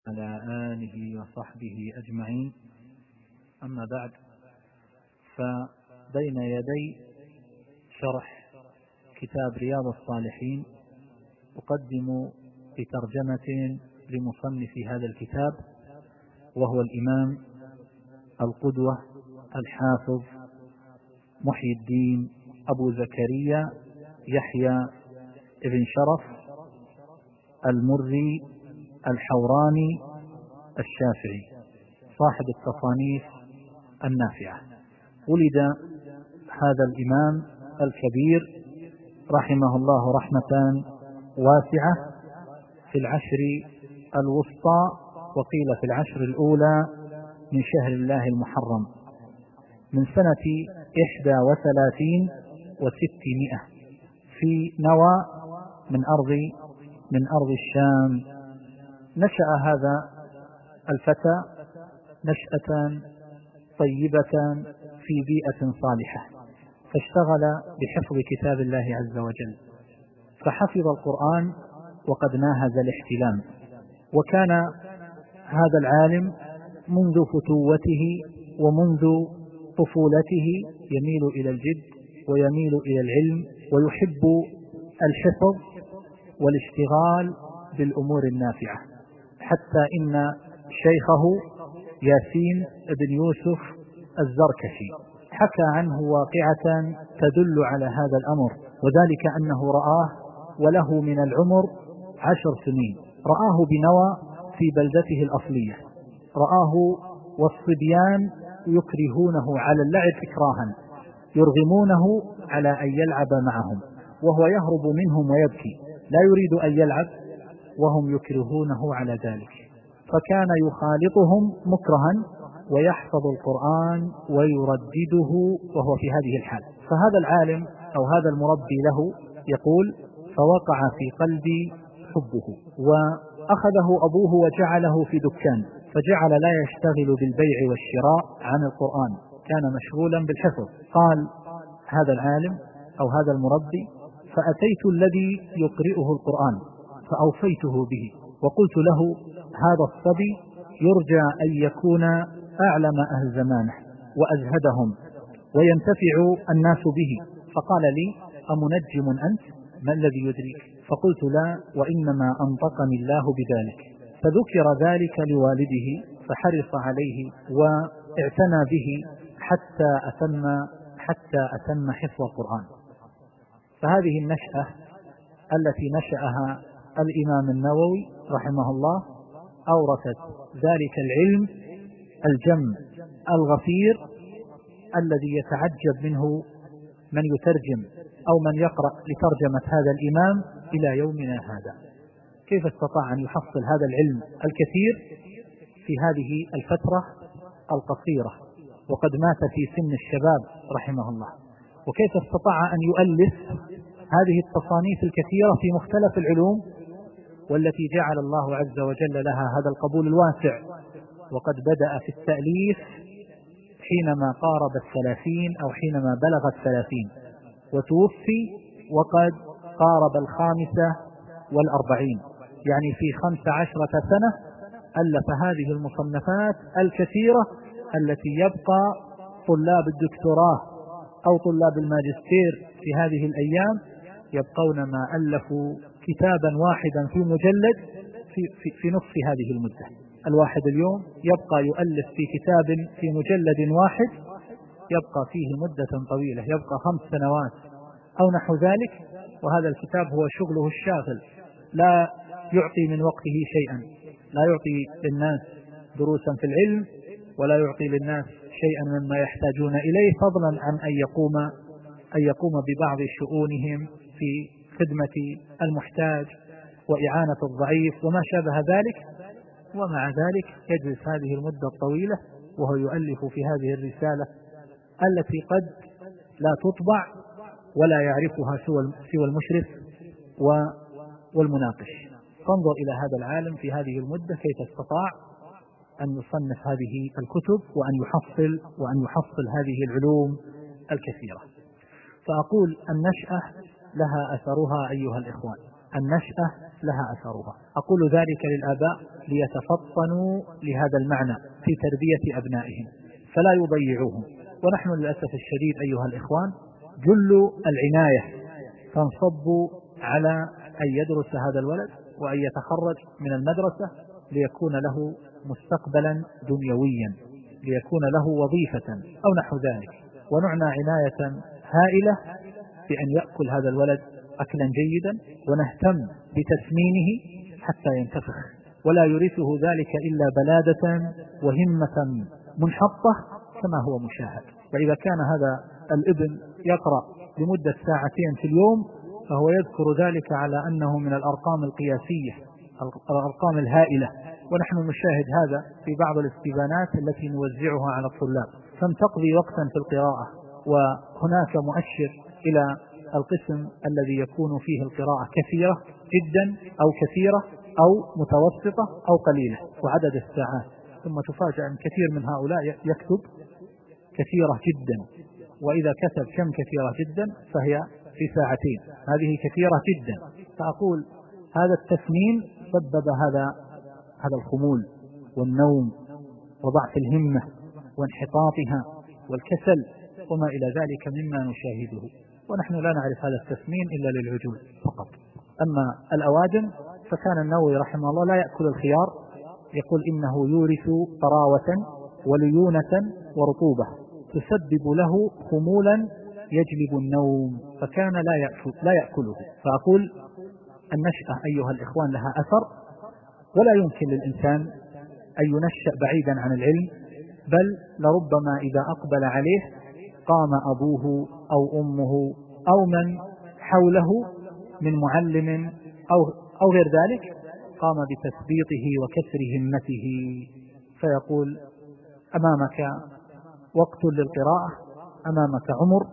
على آله وصحبه أجمعين. أما بعد، فبين يدي شرح كتاب رياض الصالحين أقدم بترجمة لمصنف هذا الكتاب، وهو الإمام القدوة الحافظ محي الدين أبو زكريا يحيى ابن شرف المري الحوراني الشافعي، صاحب التصانيف النافعة. ولد هذا الإمام الكبير رحمه الله رحمة واسعة في العشر الوسطى، وقيل في العشر الأولى من شهر الله المحرم، من سنة 31 و600 في نوى من أرض الشام. نشأ هذا الفتى نشأة طيبة في بيئة صالحة، فاشتغل بحفظ كتاب الله عز وجل، فحفظ القرآن وقد ناهز الاحتلام. وكان هذا العالم منذ فتوته ومنذ طفولته يميل إلى الجد ويميل إلى العلم، ويحب الحفظ والاشتغال بالأمور النافعة، حتى إن شيخه ياسين بن يوسف الزركشي حكى عنه واقعة تدل على هذا الأمر، وذلك أنه رآه وله من العمر 10 سنين، رآه بنوى في بلدته الأصلية، رآه والصبيان يكرهونه على اللعب إكراها، يرغمونه على أن يلعب معهم، وهو يهرب منهم ويبكي، لا يريد أن يلعب وهم يكرهونه على ذلك، فكان يخالطهم مكرها ويحفظ القرآن ويردده وهو في هذه الحال. فهذا العالم أو هذا المربي له يقول: فوقع في قلبي حبه، وأخذه أبوه وجعله في دكان، فجعل لا يشتغل بالبيع والشراء عن القرآن، كان مشغولا بالحفظ. قال هذا العالم أو هذا المربي: فأتيت الذي يقرئه القرآن فأوفيته به، وقلت له: هذا الصبي يرجى أن يكون أعلم أهل زمانه وأزهدهم وينتفع الناس به. فقال لي: أمنجم أنت؟ ما الذي يدريك؟ فقلت: لا، وإنما أنطقني الله بذلك. فذكر ذلك لوالده فحرص عليه واعتنى به حتى أتم حفظ القرآن. فهذه النشأة التي نشأها الإمام النووي رحمه الله أورثت ذلك العلم الجم الغفير الذي يتعجب منه من يترجم أو من يقرأ لترجمة هذا الإمام إلى يومنا هذا. كيف استطاع أن يحصل هذا العلم الكثير في هذه الفترة القصيرة وقد مات في سن الشباب رحمه الله؟ وكيف استطاع أن يؤلف هذه التصانيف الكثيرة في مختلف العلوم، والتي جعل الله عز وجل لها هذا القبول الواسع؟ وقد بدأ في التأليف حينما قارب 30 أو حينما بلغ 30، وتوفي وقد قارب 45، يعني في 15 سنة ألف هذه المصنفات الكثيرة التي يبقى طلاب الدكتوراه أو طلاب الماجستير في هذه الأيام يبقون ما ألفوا كتابا واحدا في مجلد في نصف هذه المدة. الواحد اليوم يبقى يؤلف في كتاب في مجلد واحد يبقى فيه مدة طويلة، يبقى 5 سنوات أو نحو ذلك، وهذا الكتاب هو شغله الشاغل، لا يعطي من وقته شيئا، لا يعطي للناس دروسا في العلم ولا يعطي للناس شيئا مما يحتاجون إليه، فضلا عن أن يقوم ببعض شؤونهم في خدمة المحتاج وإعانة الضعيف وما شابه ذلك. ومع ذلك يجلس هذه المدة الطويلة وهو يؤلف في هذه الرسالة التي قد لا تطبع ولا يعرفها سوى المشرف والمناقش. فانظر إلى هذا العالم في هذه المدة كيف استطاع أن يصنف هذه الكتب وأن يحصل هذه العلوم الكثيرة. فأقول النشأة لها أثرها أيها الإخوان، النشأة لها أثرها. أقول ذلك للآباء ليتفطنوا لهذا المعنى في تربية أبنائهم فلا يضيعوهم. ونحن للأسف الشديد أيها الإخوان جل العناية تنصب على أن يدرس هذا الولد وأن يتخرج من المدرسة ليكون له مستقبلا دنيويا، ليكون له وظيفة أو نحو ذلك، ونعنى عناية هائلة بأن يأكل هذا الولد أكلا جيدا، ونهتم بتسمينه حتى ينتفخ، ولا يورثه ذلك إلا بلادة وهمة منحطة كما هو مشاهد. وإذا كان هذا الابن يقرأ لمدة ساعتين في اليوم فهو يذكر ذلك على أنه من الأرقام القياسية، الأرقام الهائلة، ونحن نشاهد هذا في بعض الاستبيانات التي نوزعها على الطلاب. كم تقضي وقتا في القراءة، وهناك مؤشر إلى القسم الذي يكون فيه القراءة كثيرة جدا أو كثيرة أو متوسطة أو قليلة، وعدد الساعات، ثم تفاجأ أن كثير من هؤلاء يكتب كثيرة جدا، وإذا كتب كم كثيرة جدا فهي في ساعتين، هذه كثيرة جدا. فأقول هذا التسمين سبب هذا الخمول والنوم وضعف الهمة وانحطاطها والكسل وما إلى ذلك مما نشاهده، ونحن لا نعرف هذا التسمين إلا للعجول فقط. أما الأوادم فكان النووي رحمه الله لا يأكل الخيار، يقول إنه يورث طراوة وليونة ورطوبة تسبب له خمولا يجلب النوم، فكان لا يأكله. فأقول النشأة أيها الإخوان لها أثر، ولا يمكن للإنسان أن ينشأ بعيدا عن العلم، بل لربما إذا أقبل عليه قام أبوه أو أمه أو من حوله من معلم أو غير ذلك قام بتثبيطه وكسر همته، فيقول أمامك وقت للقراءة، أمامك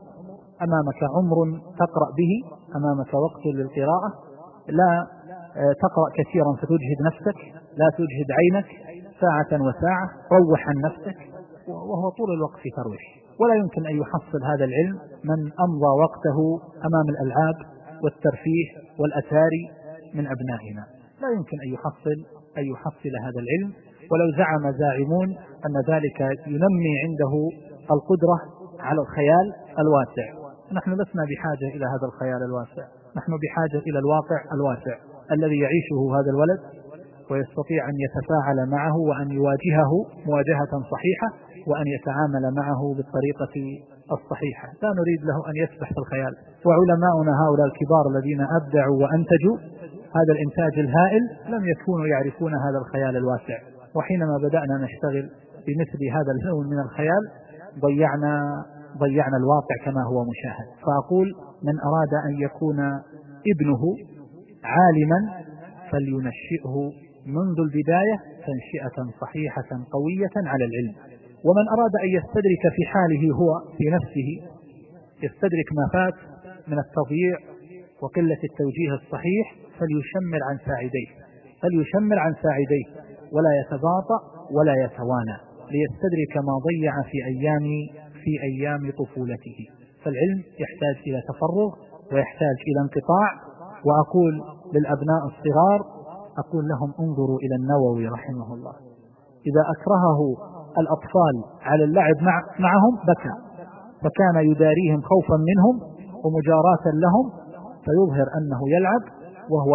عمر تقرأ به، أمامك وقت للقراءة، لا تقرأ كثيرا فتجهد نفسك، لا تجهد عينك ساعة وساعة، روح عن نفسك، وهو طول الوقت في ترويح. ولا يمكن أن يحصل هذا العلم من أمضى وقته أمام الألعاب والترفيه والأتاري من أبنائنا، لا يمكن أن يحصل هذا العلم، ولو زعم زاعمون أن ذلك ينمي عنده القدرة على الخيال الواسع. نحن لسنا بحاجة إلى هذا الخيال الواسع، نحن بحاجة إلى الواقع الواسع الذي يعيشه هذا الولد ويستطيع أن يتفاعل معه وأن يواجهه مواجهة صحيحة وأن يتعامل معه بالطريقة الصحيحة. لا نريد له أن يسبح في الخيال. وعلماؤنا هؤلاء الكبار الذين أبدعوا وأنتجوا هذا الإنتاج الهائل لم يكونوا يعرفون هذا الخيال الواسع، وحينما بدأنا نشتغل بمثل هذا اللون من الخيال ضيعنا الواقع كما هو مشاهد. فأقول من أراد أن يكون ابنه عالما فلينشئه منذ البداية تنشئة صحيحة قوية على العلم. ومن أراد أن يستدرك في حاله هو في نفسه، يستدرك ما فات من التضييع وقلة التوجيه الصحيح، فليشمر عن ساعديه ولا يتباطأ ولا يتوانى ليستدرك ما ضيع في أيام طفولته. فالعلم يحتاج إلى تفرغ ويحتاج إلى انقطاع. وأقول للأبناء الصغار، أقول لهم انظروا إلى النووي رحمه الله، إذا أكرهه الأطفال على اللعب معهم بكى، فكان يداريهم خوفا منهم ومجاراة لهم، فيظهر أنه يلعب وهو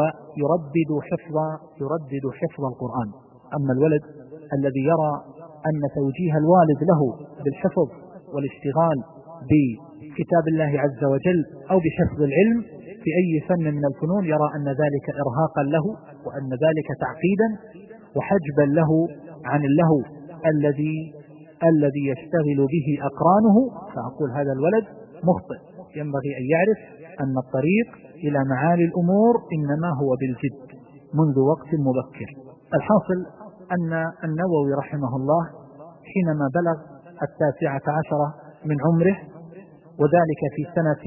يردد حفظ القرآن. أما الولد الذي يرى أن توجيه الوالد له بالحفظ والاشتغال بكتاب الله عز وجل أو بحفظ العلم في أي فن من الفنون، يرى أن ذلك إرهاقا له وأن ذلك تعقيدا وحجبا له عن اللهو الذي يشتغل به أقرانه. فأقول هذا الولد مخطئ، ينبغي أن يعرف أن الطريق إلى معالي الأمور إنما هو بالجد منذ وقت مبكر. الحاصل أن النووي رحمه الله حينما بلغ 19 من عمره، وذلك في سنة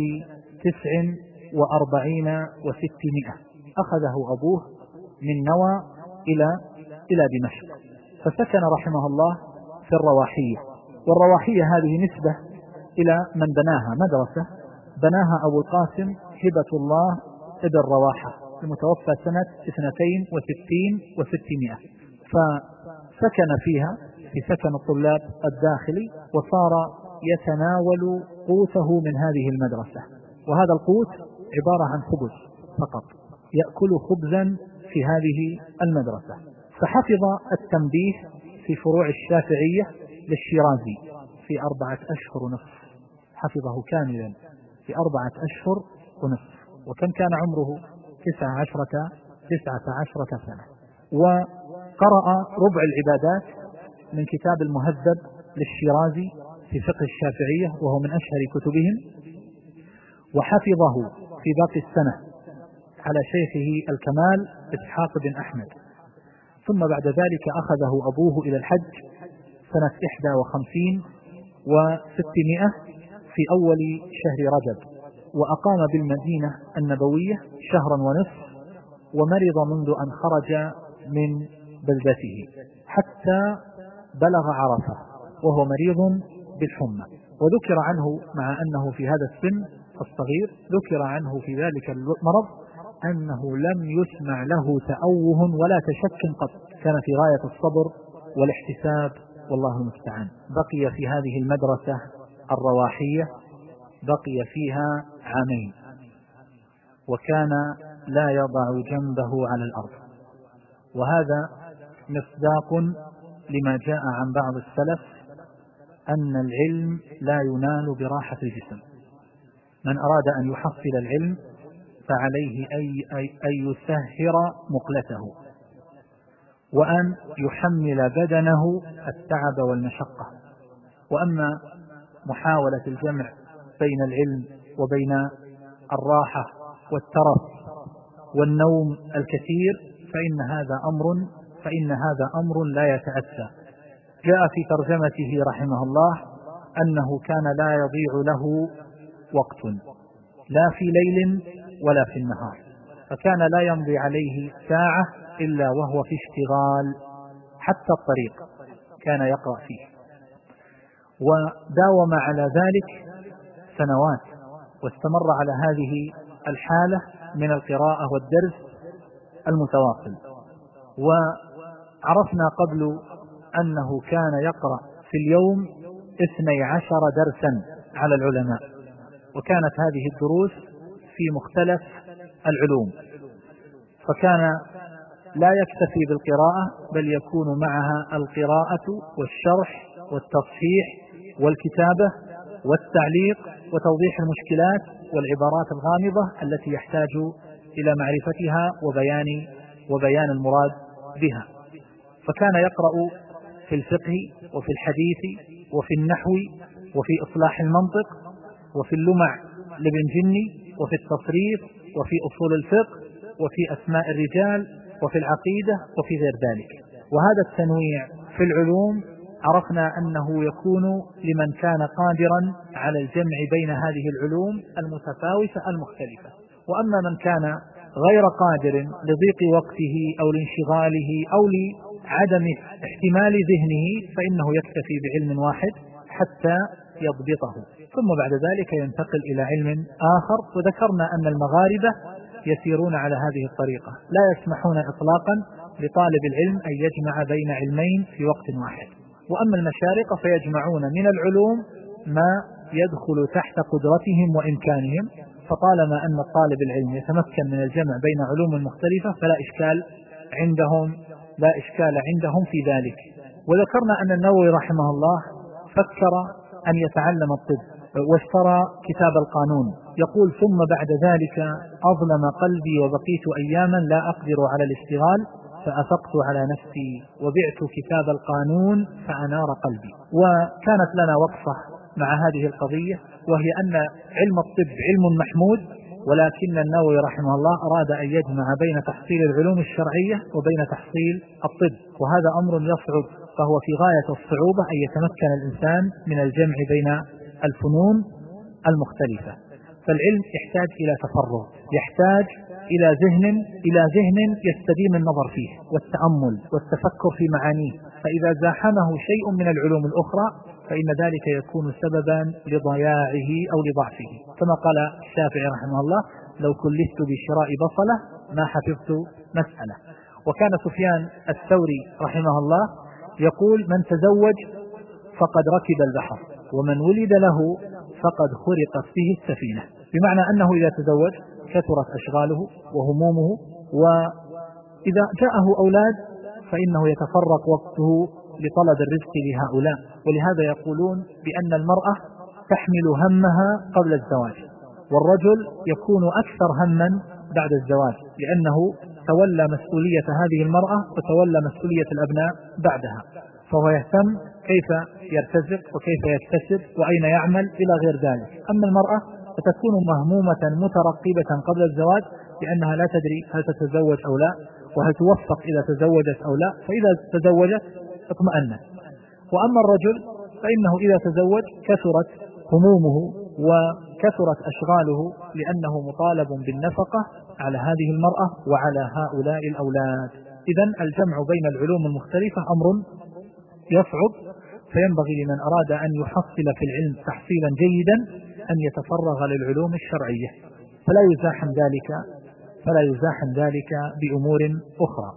49 و600، أخذه أبوه من نوى إلى دمشق، فسكن رحمه الله في الرواحية. والرواحية هذه نسبة إلى من بناها، مدرسة بناها أبو القاسم هبة الله ابن رواحة المتوفى سنة 62 و600، فسكن فيها في سكن الطلاب الداخلي، وصار يتناول قوته من هذه المدرسة، وهذا القوت عبارة عن خبز فقط، يأكل خبزا في هذه المدرسة. فحفظ التنبيه في فروع الشافعية للشيرازي في 4 أشهر ونصف، حفظه كاملا في 4 أشهر ونصف، وكم كان عمره 19 سنة. وقرأ ربع العبادات من كتاب المهذب للشيرازي في فقه الشافعية، وهو من أشهر كتبهم، وحفظه في باقي السنة على شيخه الكمال إسحاق بن أحمد. ثم بعد ذلك أخذه أبوه إلى الحج سنة 51 و600 في أول شهر رجب، وأقام بالمدينة النبوية 1 شهرا ونصف، ومرض منذ أن خرج من بلدته حتى بلغ عرفة وهو مريض بالحمى. وذكر عنه مع أنه في هذا السن الصغير، ذكر عنه في ذلك المرض أنه لم يسمع له تأوه ولا تشك قط، كان في غاية الصبر والاحتساب والله المستعان. بقي في هذه المدرسة الرواحية بقي فيها 2 عام، وكان لا يضع جنبه على الأرض، وهذا مصداق لما جاء عن بعض السلف أن العلم لا ينال براحة الجسم. من أراد أن يحصل العلم فعليه أن يسهر مقلته، وأن يحمل بدنه التعب والمشقة. وأما محاولة الجمع بين العلم وبين الراحة والترف والنوم الكثير فإن هذا أمر لا يتأتى. جاء في ترجمته رحمه الله أنه كان لا يضيع له وقت لا في ليل ولا في النهار، فكان لا يمضي عليه ساعة إلا وهو في اشتغال، حتى الطريق كان يقرأ فيه. وداوم على ذلك سنوات، واستمر على هذه الحالة من القراءة والدرس المتواصل. وعرفنا قبل أنه كان يقرأ في اليوم 12 درسا على العلماء، وكانت هذه الدروس في مختلف العلوم، فكان لا يكتفي بالقراءة بل يكون معها القراءة والشرح والتصحيح والكتابة والتعليق وتوضيح المشكلات والعبارات الغامضة التي يحتاج إلى معرفتها وبيان المراد بها. فكان يقرأ في الفقه وفي الحديث وفي النحو وفي إصلاح المنطق وفي اللمع لابن جني وفي التصريف وفي أصول الفقه وفي أسماء الرجال وفي العقيدة وفي غير ذلك. وهذا التنويع في العلوم عرفنا أنه يكون لمن كان قادرا على الجمع بين هذه العلوم المتفاوتة المختلفة. وأما من كان غير قادر لضيق وقته أو لانشغاله أو لعدم احتمال ذهنه فإنه يكتفي بعلم واحد حتى يضبطه، ثم بعد ذلك ينتقل إلى علم آخر. وذكرنا أن المغاربة يسيرون على هذه الطريقة، لا يسمحون إطلاقا لطالب العلم أن يجمع بين علمين في وقت واحد. وأما المشارقة فيجمعون من العلوم ما يدخل تحت قدرتهم وإمكانهم، فطالما أن الطالب العلم يتمكن من الجمع بين علوم مختلفة فلا إشكال عندهم في ذلك. وذكرنا أن النووي رحمه الله فكر أن يتعلم الطب واشترى كتاب القانون. يقول: ثم بعد ذلك أظلم قلبي وبقيت أياما لا أقدر على الاشتغال، فأفقت على نفسي وبعت كتاب القانون فأنار قلبي. وكانت لنا وقفة مع هذه القضية، وهي أن علم الطب علم محمود، ولكن النووي رحمه الله أراد أن يجمع بين تحصيل العلوم الشرعية وبين تحصيل الطب، وهذا أمر يصعب، فهو في غاية الصعوبة أن يتمكن الإنسان من الجمع بين الفنون المختلفة. فالعلم يحتاج إلى تفرغ، يحتاج إلى ذهن يستديم النظر فيه والتأمل والتفكر في معانيه، فإذا زاحمه شيء من العلوم الأخرى فإن ذلك يكون سببا لضياعه أو لضعفه. كما قال الشافعي رحمه الله: لو كلفت بشراء بصلة ما حفظت مسألة. وكان سفيان الثوري رحمه الله يقول: من تزوج فقد ركب البحر، ومن ولد له فقد خرقت به السفينة. بمعنى أنه إذا تزوج كثرت أشغاله وهمومه، وإذا جاءه أولاد فإنه يتفرق وقته لطلب الرزق لهؤلاء. ولهذا يقولون بأن المرأة تحمل همها قبل الزواج، والرجل يكون أكثر هما بعد الزواج، لأنه تولى مسؤولية هذه المرأة وتولى مسؤولية الأبناء بعدها، فهو يهتم كيف يرتزق وكيف يكتسب وأين يعمل إلى غير ذلك. أما المرأة فتكون مهمومة مترقبة قبل الزواج، لأنها لا تدري هل تتزوج أو لا، وهل توفق إذا تزوجت أو لا، فإذا تزوجت اطمأنت. وأما الرجل فإنه إذا تزوج كثرت همومه وكثرت أشغاله، لأنه مطالب بالنفقة على هذه المرأة وعلى هؤلاء الأولاد. إذن الجمع بين العلوم المختلفة أمر يصعب، فينبغي لمن أراد أن يحصل في العلم تحصيلا جيدا أن يتفرغ للعلوم الشرعية، فلا يزاحم ذلك بأمور أخرى.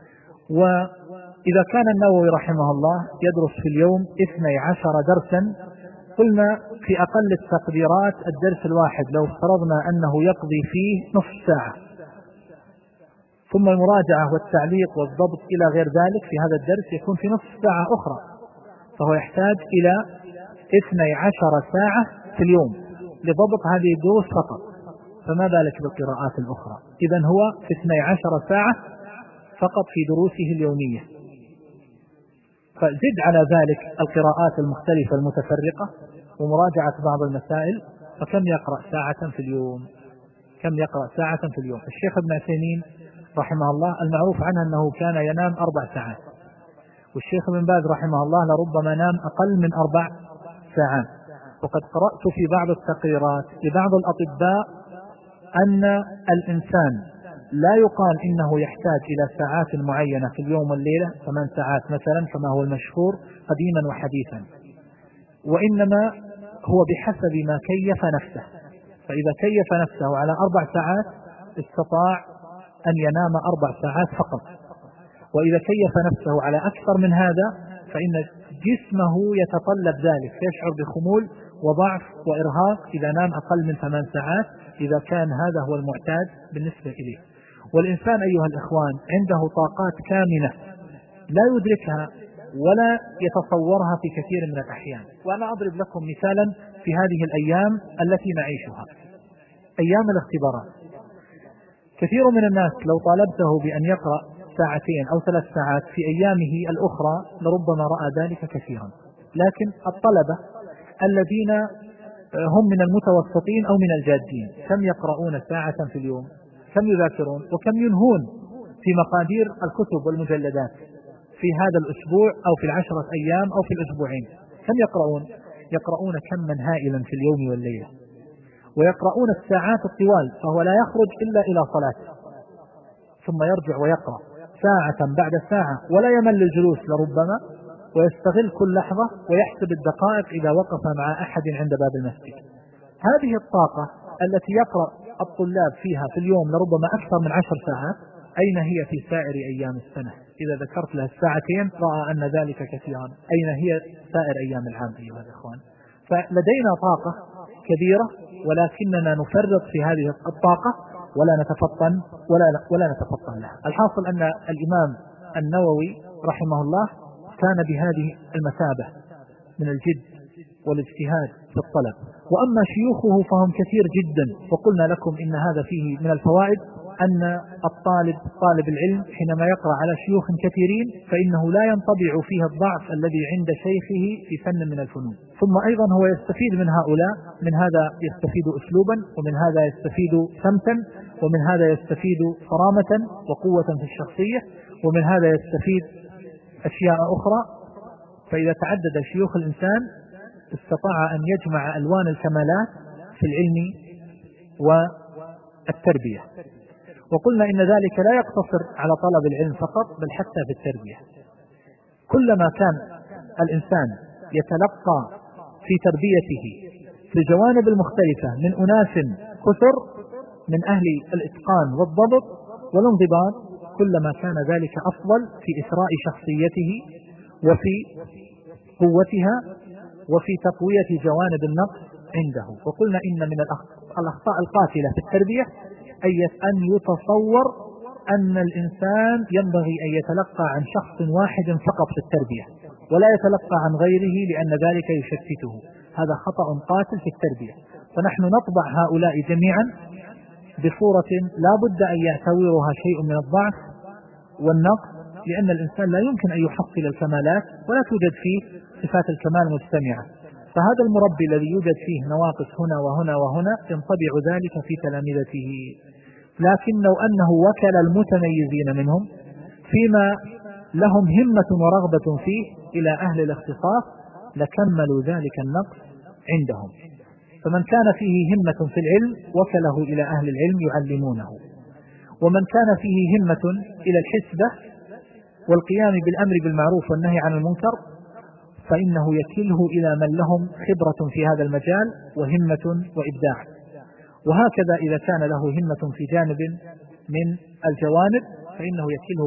وإذا كان النووي رحمه الله يدرس في اليوم 12 درسا، قلنا في أقل التقديرات الدرس الواحد لو افترضنا أنه يقضي فيه نصف ساعة، ثم المراجعة والتعليق والضبط إلى غير ذلك في هذا الدرس يكون في نصف ساعة أخرى، فهو يحتاج إلى 12 ساعة في اليوم لضبط هذه الدروس فقط، فما بالك بالقراءات الأخرى. إذن هو في 12 ساعة فقط في دروسه اليومية، فزد على ذلك القراءات المختلفة المتفرقة ومراجعة بعض المسائل، فكم يقرأ ساعة في اليوم؟ الشيخ ابن عثيمين رحمه الله المعروف عنه أنه كان ينام 4 ساعات، والشيخ ابن باز رحمه الله لربما نام أقل من 4 ساعات. وقد قرأت في بعض التقريرات لبعض الأطباء أن الإنسان لا يقال إنه يحتاج إلى ساعات معينة في اليوم والليلة 8 ساعات مثلا كما هو المشهور قديما وحديثا، وإنما هو بحسب ما كيف نفسه، فإذا كيف نفسه على 4 ساعات استطاع أن ينام 4 ساعات فقط، وإذا كيف نفسه على أكثر من هذا فإن جسمه يتطلب ذلك، فيشعر بخمول وضعف وإرهاق إذا نام أقل من 8 ساعات، إذا كان هذا هو المعتاد بالنسبة إليه. والإنسان أيها الإخوان عنده طاقات كامنة لا يدركها ولا يتصورها في كثير من الأحيان. وأنا أضرب لكم مثالا في هذه الأيام التي نعيشها، أيام الاختبارات. كثير من الناس لو طالبته بأن يقرأ 2 أو 3 ساعات في أيامه الأخرى لربما رأى ذلك كثيرا، لكن الطلبة الذين هم من المتوسطين أو من الجادين كم يقرؤون ساعة في اليوم؟ كم يذاكرون؟ وكم ينهون في مقادير الكتب والمجلدات في هذا الأسبوع أو في 10 أيام أو في الأسبوعين؟ كم يقرؤون؟ يقرؤون كما هائلا في اليوم والليلة، ويقرؤون الساعات الطوال، فهو لا يخرج إلا إلى صلاة ثم يرجع ويقرأ ساعة بعد ساعة ولا يمل الجلوس لربما، ويستغل كل لحظة ويحسب الدقائق إذا وقف مع أحد عند باب المسجد. هذه الطاقة التي يقرأ الطلاب فيها في اليوم لربما أكثر من 10 ساعات أين هي في سائر أيام السنة؟ إذا ذكرت له 2 رأى أن ذلك كثيرا، أين هي سائر أيام العام أيها الإخوان؟ فلدينا طاقة كبيرة ولكننا نفرط في هذه الطاقة ولا نتفطن لها. الحاصل أن الإمام النووي رحمه الله كان بهذه المثابة من الجد والاجتهاد في الطلب. وأما شيوخه فهم كثير جدا، وقلنا لكم إن هذا فيه من الفوائد أن طالب العلم حينما يقرأ على شيوخ كثيرين فإنه لا ينطبع فيه الضعف الذي عند شيخه في فن من الفنون. ثم أيضا هو يستفيد من هؤلاء، من هذا يستفيد أسلوبا، ومن هذا يستفيد سمتا، ومن هذا يستفيد صرامة وقوة في الشخصية، ومن هذا يستفيد أشياء أخرى. فإذا تعدد شيوخ الإنسان استطاع أن يجمع ألوان الكمالات في العلم والتربية. وقلنا إن ذلك لا يقتصر على طلب العلم فقط، بل حتى في التربية. كلما كان الإنسان يتلقى في تربيته في الجوانب المختلفة من أناس كثر من أهل الإتقان والضبط، والانضباط كلما كان ذلك أفضل في إثراء شخصيته وفي قوتها وفي تقوية جوانب النقص عنده. وقلنا إن من الأخطاء القاتلة في التربية أن يتصور أن الإنسان ينبغي أن يتلقى عن شخص واحد فقط في التربية ولا يتلقى عن غيره لأن ذلك يشتته. هذا خطأ قاتل في التربية. فنحن نطبع هؤلاء جميعا بصورة لا بد أن يعتورها شيء من الضعف والنقص، لأن الإنسان لا يمكن أن يحصل الكمالات ولا توجد فيه صفات الكمال مجتمعة. فهذا المربي الذي يوجد فيه نواقص هنا وهنا وهنا ينطبع ذلك في تلامذته. لكن لو أنه وكل المتميزين منهم فيما لهم همة ورغبة فيه إلى أهل الاختصاص لكملوا ذلك النقص عندهم. فمن كان فيه همة في العلم وكله إلى أهل العلم يعلمونه، ومن كان فيه همة إلى الحسبة والقيام بالأمر بالمعروف والنهي عن المنكر فإنه يكله إلى من لهم خبرة في هذا المجال وهمة وإبداع. وهكذا إذا كان له همة في جانب من الجوانب فإنه يكله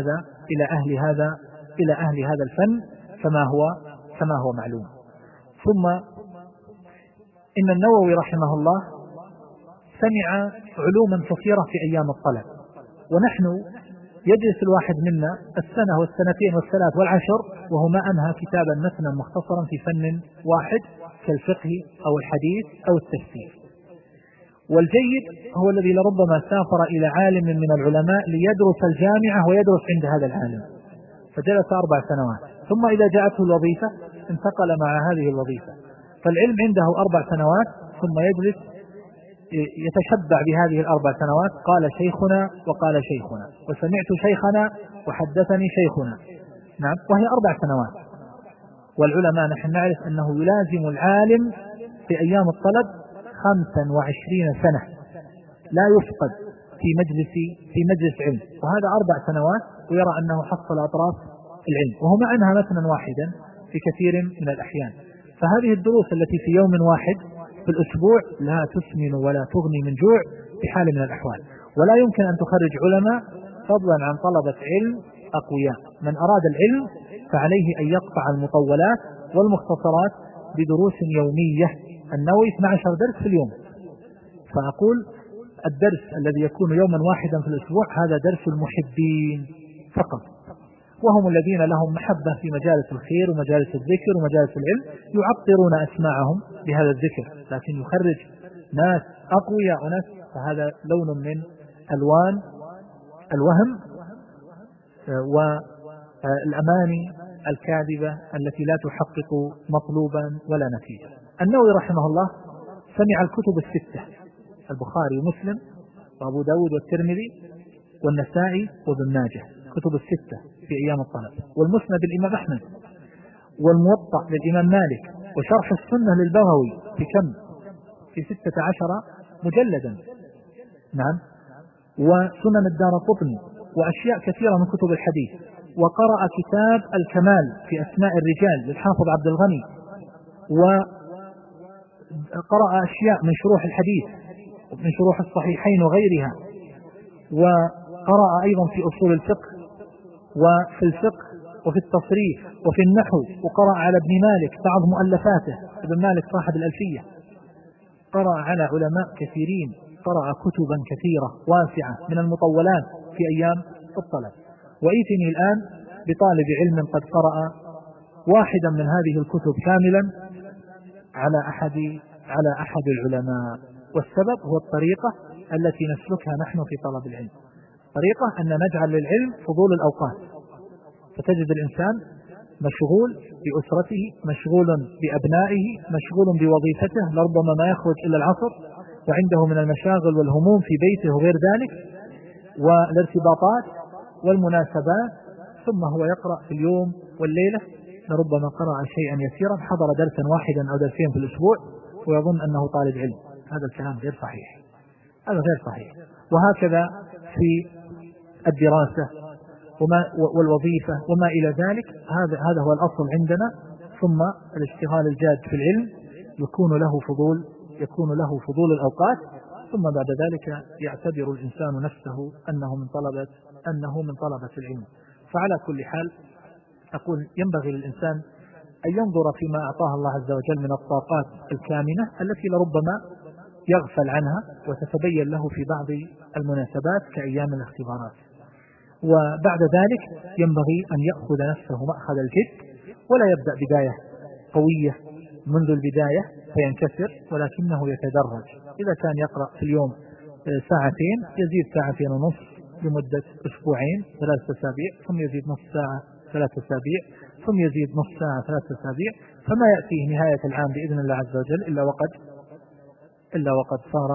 إلى أهل هذا الفن كما هو معلوم. ثم إن النووي رحمه الله سمع علوما كثيرة في أيام الطلب، ونحن يجلس الواحد منا السنة والسنتين والثلاث والعشر وهو ما أنهى كتابا مثلا مختصرا في فن واحد كالفقه أو الحديث أو التفسير. والجيد هو الذي لربما سافر إلى عالم من العلماء ليدرس الجامعة ويدرس عند هذا العالم فجلس 4 سنوات، ثم إذا جاءته الوظيفة انتقل مع هذه الوظيفة. فالعلم عنده 4 سنوات ثم يجلس يتشبع بهذه 4 سنوات. قال شيخنا وقال شيخنا وسمعت شيخنا وحدثني شيخنا. نعم، وهي 4 سنوات. والعلماء نحن نعرف أنه يلازم العالم في أيام الطلب 25 سنة لا يفقد في مجلس علم، وهذا 4 سنوات ويرى أنه حصل أطراف العلم وهو ما أنهى مثلا واحدا في كثير من الأحيان. فهذه الدروس التي في يوم واحد في الأسبوع لا تسمن ولا تغني من جوع بحال من الأحوال، ولا يمكن أن تخرج علماء فضلا عن طلبة علم أقوياء. من أراد العلم فعليه أن يقطع المطولات والمختصرات بدروس يومية. النووي 12 درس في اليوم، فأقول الدرس الذي يكون يوما واحدا في الأسبوع هذا درس المحبين فقط، وهم الذين لهم محبة في مجالس الخير ومجالس الذكر ومجالس العلم يعطرون أسماعهم بهذا الذكر، لكن يخرج ناس أقوياء وناس فهذا لون من ألوان الوهم والأماني الكاذبة التي لا تحقق مطلوبا ولا نتيجة. النووي رحمه الله سمع الكتب 6: البخاري ومسلم وأبو داود والترمذي والنسائي وابن ماجه، كتب 6 في أيام الطلب، والمسند للإمام أحمد، والموطأ للإمام مالك، وشرح السنة للبغوي في 16 مجلدا. نعم، وسنن الدارقطني وأشياء كثيرة من كتب الحديث. وقرأ كتاب الكمال في أسماء الرجال للحافظ عبد الغني، وقرأ أشياء من شروح الحديث ومن شروح الصحيحين وغيرها، وقرأ أيضا في أصول الفقه وفي الفقه وفي التصريف وفي النحو، وقرأ على ابن مالك بعض مؤلفاته، ابن مالك صاحب الألفية. قرأ على علماء كثيرين، قرأ كتبا كثيرة واسعة من المطولات في أيام الطلب. وإيتني الآن بطالب علم قد قرأ واحدا من هذه الكتب كاملا على أحد العلماء. والسبب هو الطريقة التي نسلكها نحن في طلب العلم، طريقة أن نجعل للعلم فضول الأوقات، فتجد الإنسان مشغول بأسرته، مشغول بأبنائه، مشغول بوظيفته، لربما ما يخرج إلا العصر، وعنده من المشاغل والهموم في بيته وغير ذلك والارتباطات والمناسبات، ثم هو يقرأ في اليوم والليلة لربما قرأ شيئا يسيرا، حضر درسا واحدا أو درسين في الأسبوع ويظن أنه طالب علم. هذا الكلام غير صحيح، هذا غير صحيح. وهكذا في الدراسة والوظيفة وما إلى ذلك، هذا هو الأصل عندنا. ثم الاشتغال الجاد في العلم يكون له فضول الأوقات، ثم بعد ذلك يعتبر الإنسان نفسه أنه من طلبة العلم. فعلى كل حال أقول ينبغي للإنسان أن ينظر فيما أعطاه الله عز وجل من الطاقات الكامنة التي لربما يغفل عنها وتتبين له في بعض المناسبات كأيام الاختبارات. وبعد ذلك ينبغي أن يأخذ نفسه مأخذ الجد ولا يبدأ بداية قوية منذ البداية فينكسر، ولكنه يتدرج. إذا كان يقرأ في اليوم ساعتين يزيد ساعتين ونصف لمدة أسبوعين 3 أسابيع، ثم يزيد نصف ساعة 3 أسابيع، ثم يزيد نصف ساعة 3 أسابيع، فما يأتيه نهاية العام بإذن الله عز وجل إلا وقد صار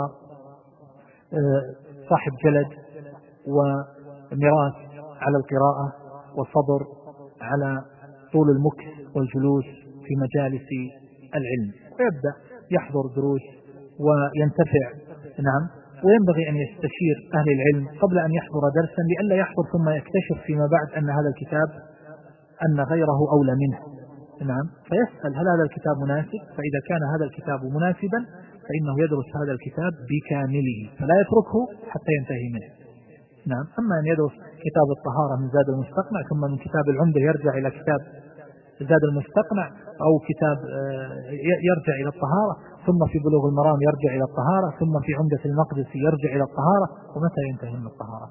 صاحب جلد ومراس على القراءة وصبر على طول المكث والجلوس في مجالس العلم، ويبدأ يحضر دروس وينتفع. نعم، وينبغي أن يستشير أهل العلم قبل أن يحضر درسا لئلا يحضر ثم يكتشف فيما بعد أن هذا الكتاب أن غيره أولى منه. نعم، فيسأل هل هذا الكتاب مناسب؟ فإذا كان هذا الكتاب مناسبا فإنه يدرس هذا الكتاب بكامله فلا يتركه حتى ينتهي منه. نعم، أما أن يدرس كتاب الطهارة من زاد المستقنع ثم من كتاب العمدة يرجع إلى كتاب زاد المستقنع، أو كتاب يرجع إلى الطهارة، ثم في بلوغ المرام يرجع إلى الطهارة، ثم في عمدة المقدسي يرجع إلى الطهارة، ومتى ينتهي من الطهارة؟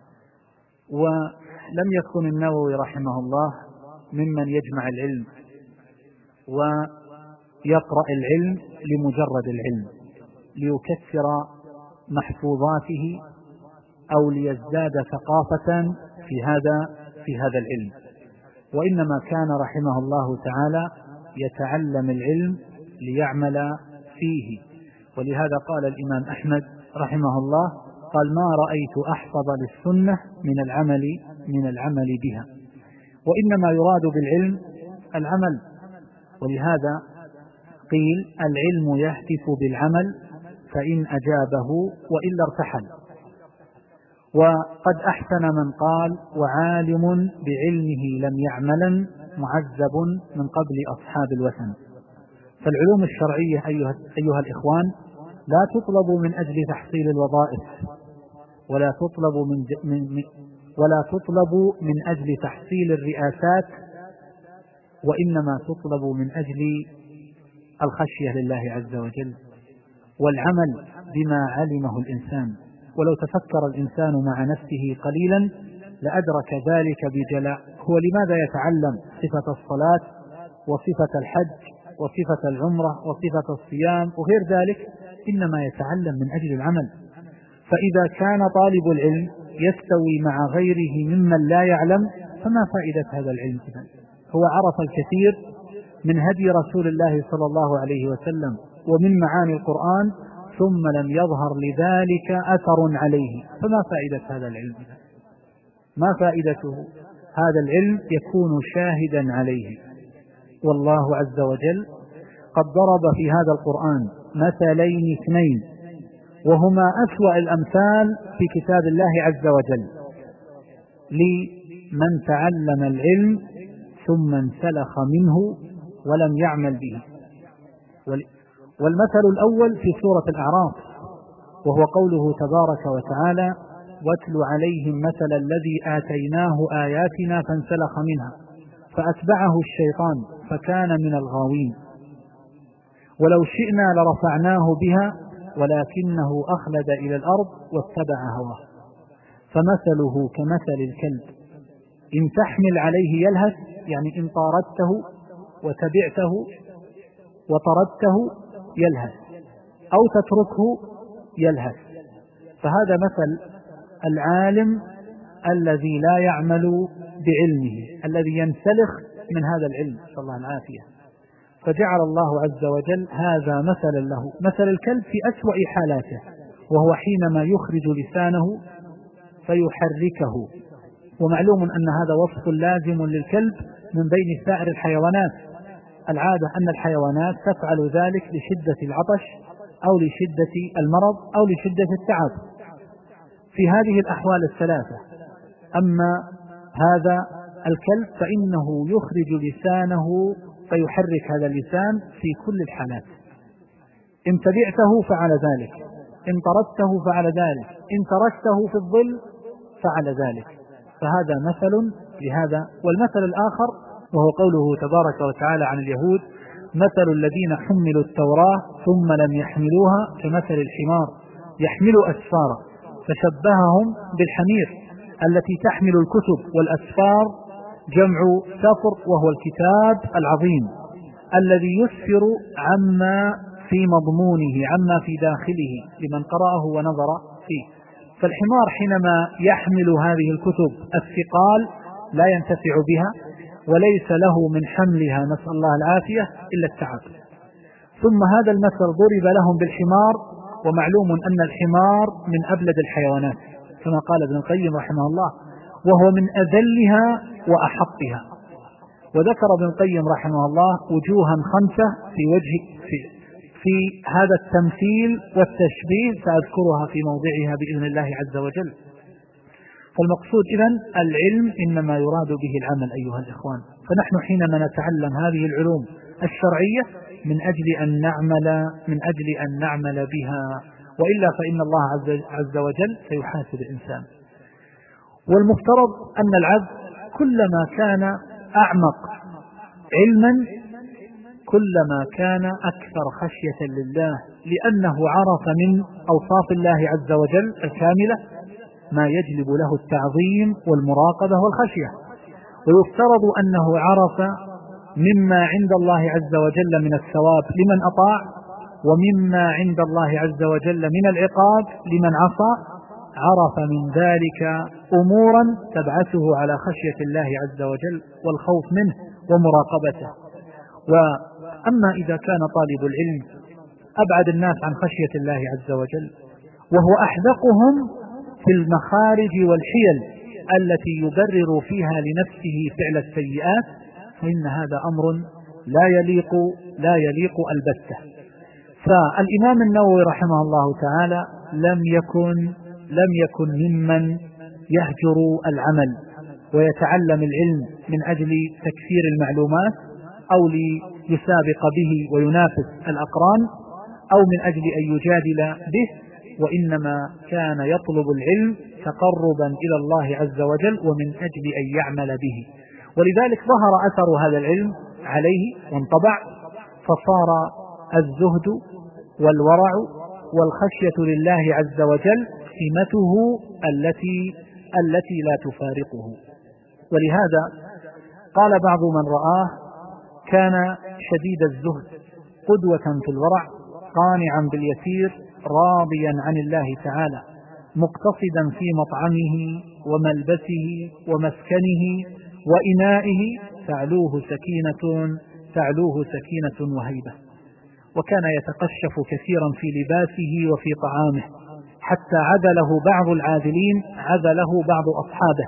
ولم يكن النووي رحمه الله ممن يجمع العلم ويقرأ العلم لمجرد العلم ليكثر محفوظاته أو ليزداد ثقافة في هذا العلم، وإنما كان رحمه الله تعالى يتعلم العلم ليعمل فيه. ولهذا قال الإمام أحمد رحمه الله قال: ما رأيت أحفظ للسنة من العمل بها. وإنما يراد بالعلم العمل، ولهذا قيل: العلم يهتف بالعمل فإن أجابه وإلا ارتحل. وقد أحسن من قال: وعالم بعلمه لم يعملا معذب من قبل أصحاب الوثن. فالعلوم الشرعية أيها الإخوان لا تطلب من أجل تحصيل الوظائف، ولا تطلب من أجل تحصيل الرئاسات، وإنما تطلب من أجل الخشية لله عز وجل والعمل بما علمه الإنسان. ولو تفكر الإنسان مع نفسه قليلا لأدرك ذلك بجلاء. هو لماذا يتعلم صفة الصلاة وصفة الحج وصفة العمرة وصفة الصيام وغير ذلك؟ إنما يتعلم من أجل العمل. فإذا كان طالب العلم يستوي مع غيره ممن لا يعلم فما فائدة هذا العلم إذن؟ هو عرف الكثير من هدي رسول الله صلى الله عليه وسلم ومن معاني القرآن ثم لم يظهر لذلك أثر عليه، فما فائدة هذا العلم؟ ما فائدته؟ هذا العلم يكون شاهدا عليه. والله عز وجل قد ضرب في هذا القرآن مثلين اثنين وهما أسوأ الأمثال في كتاب الله عز وجل لمن تعلم العلم ثم انسلخ منه ولم يعمل به. والمثل الأول في سورة الأعراف، وهو قوله تبارك وتعالى: واتل عليهم مثل الذي آتيناه آياتنا فانسلخ منها فأتبعه الشيطان فكان من الغاوين ولو شئنا لرفعناه بها ولكنه أخلد إلى الأرض واتبع هواه فمثله كمثل الكلب إن تحمل عليه يلهث، يعني إن طاردته وتبعته وطردته يلهث أو تتركه يلهث. فهذا مثل العالم الذي لا يعمل بعلمه، الذي ينسلخ من هذا العلم، نسأل الله العافية. فجعل الله عز وجل هذا مثلا له، مثل الكلب في أسوأ حالاته، وهو حينما يخرج لسانه فيحركه. ومعلوم أن هذا وصف لازم للكلب من بين سائر الحيوانات. العادة أن الحيوانات تفعل ذلك لشدة العطش أو لشدة المرض أو لشدة التعب في هذه الأحوال الثلاثة. أما هذا الكلب فإنه يخرج لسانه فيحرك هذا اللسان في كل الحالات. إن تبعته فعل ذلك إن طردته فعل ذلك، إن تركته في الظل فعل ذلك. فهذا مثل لهذا. والمثل الآخر وهو قوله تبارك وتعالى عن اليهود: مثل الذين حملوا التوراة ثم لم يحملوها كمثل الحمار يحمل أسفارا، فشبههم بالحمير التي تحمل الكتب. والأسفار جمع سفر، وهو الكتاب العظيم الذي يسفر عما في مضمونه، عما في داخله لمن قرأه ونظر فيه. فالحمار حينما يحمل هذه الكتب الثقال لا ينتفع بها، وليس له من حملها نسأل الله العافية إلا التعب. ثم هذا المثل ضرب لهم بالحمار، ومعلوم أن الحمار من أبلد الحيوانات كما قال ابن القيم رحمه الله، وهو من أذلها وأحطها. وذكر ابن القيم رحمه الله وجوها 5 في هذا التمثيل والتشبيه، سأذكرها في موضعها بإذن الله عز وجل. فالمقصود إذن العلم إنما يراد به العمل أيها الإخوان. فنحن حينما نتعلم هذه العلوم الشرعية من أجل أن نعمل بها، وإلا فإن الله عز وجل سيحاسب الإنسان. والمفترض أن العبد كلما كان أعمق علما كلما كان أكثر خشية لله، لأنه عرف من أوصاف الله عز وجل الكاملة ما يجلب له التعظيم والمراقبة والخشية. ويفترض أنه عرف مما عند الله عز وجل من الثواب لمن أطاع، ومما عند الله عز وجل من العقاب لمن عصى. عرف من ذلك أمورا تبعثه على خشية الله عز وجل والخوف منه ومراقبته. وأما إذا كان طالب العلم أبعد الناس عن خشية الله عز وجل، وهو أحذقهم في المخارج والحيل التي يبرر فيها لنفسه فعل السيئات، فإن هذا أمر لا يليق البتة. فالإمام النووي رحمه الله تعالى لم يكن ممن يهجر العمل ويتعلم العلم من أجل تكثير المعلومات أو ليسابق به وينافس الأقران أو من أجل أن يجادل به، وإنما كان يطلب العلم تقربا إلى الله عز وجل ومن أجل أن يعمل به. ولذلك ظهر أثر هذا العلم عليه وانطبع، فصار الزهد والورع والخشية لله عز وجل سمته التي لا تفارقه. ولهذا قال بعض من رآه: كان شديد الزهد قدوة في الورع، قانعا باليسير، راضيا عن الله تعالى، مقتصدا في مطعمه وملبسه ومسكنه وإنائه، تعلوه سكينة وهيبة. وكان يتقشف كثيرا في لباسه وفي طعامه، حتى عذله بعض العاذلين، عذله بعض أصحابه،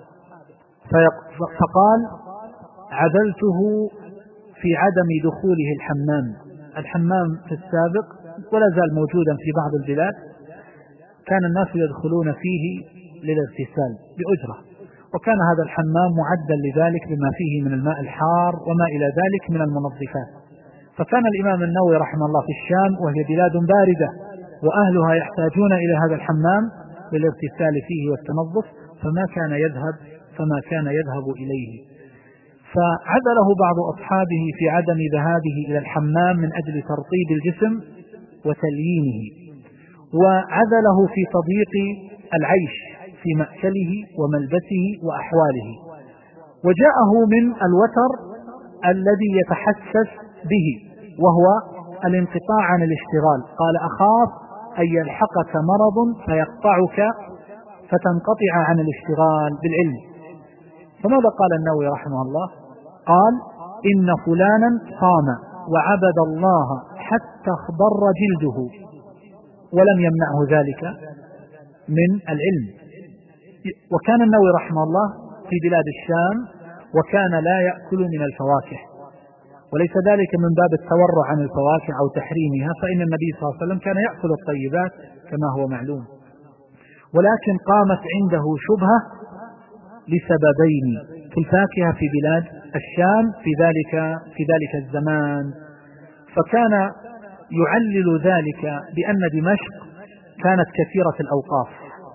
فقال: عذلته في عدم دخوله الحمام في السابق ولا زال موجودا في بعض البلاد، كان الناس يدخلون فيه للاغتسال بأجرة، وكان هذا الحمام معدا لذلك بما فيه من الماء الحار وما إلى ذلك من المنظفات. فكان الإمام النووي رحمه الله في الشام، وهي بلاد باردة وأهلها يحتاجون إلى هذا الحمام للاغتسال فيه والتنظف، فما كان يذهب إليه. فعزله بعض أصحابه في عدم ذهابه إلى الحمام من أجل ترطيب الجسم وتليينه، وعزله في تضييق العيش في مأكله وملبسه وأحواله. وجاءه من الوتر الذي يتحسس به، وهو الانقطاع عن الاشتغال. قال: أخاف أن يلحقك مرض فيقطعك فتنقطع عن الاشتغال بالعلم. فماذا قال النووي رحمه الله؟ قال: إن فلانا صام وعبد الله حتى اخضر جلده ولم يمنعه ذلك من العلم. وكان النووي رحمه الله في بلاد الشام، وكان لا يأكل من الفواكه، وليس ذلك من باب التورع عن الفواكه أو تحريمها، فإن النبي صلى الله عليه وسلم كان يأكل الطيبات كما هو معلوم. ولكن قامت عنده شبهة لسببين في الفاكهة في بلاد الشام في ذلك الزمان. فكان يعلل ذلك بأن دمشق كانت كثيرة الأوقاف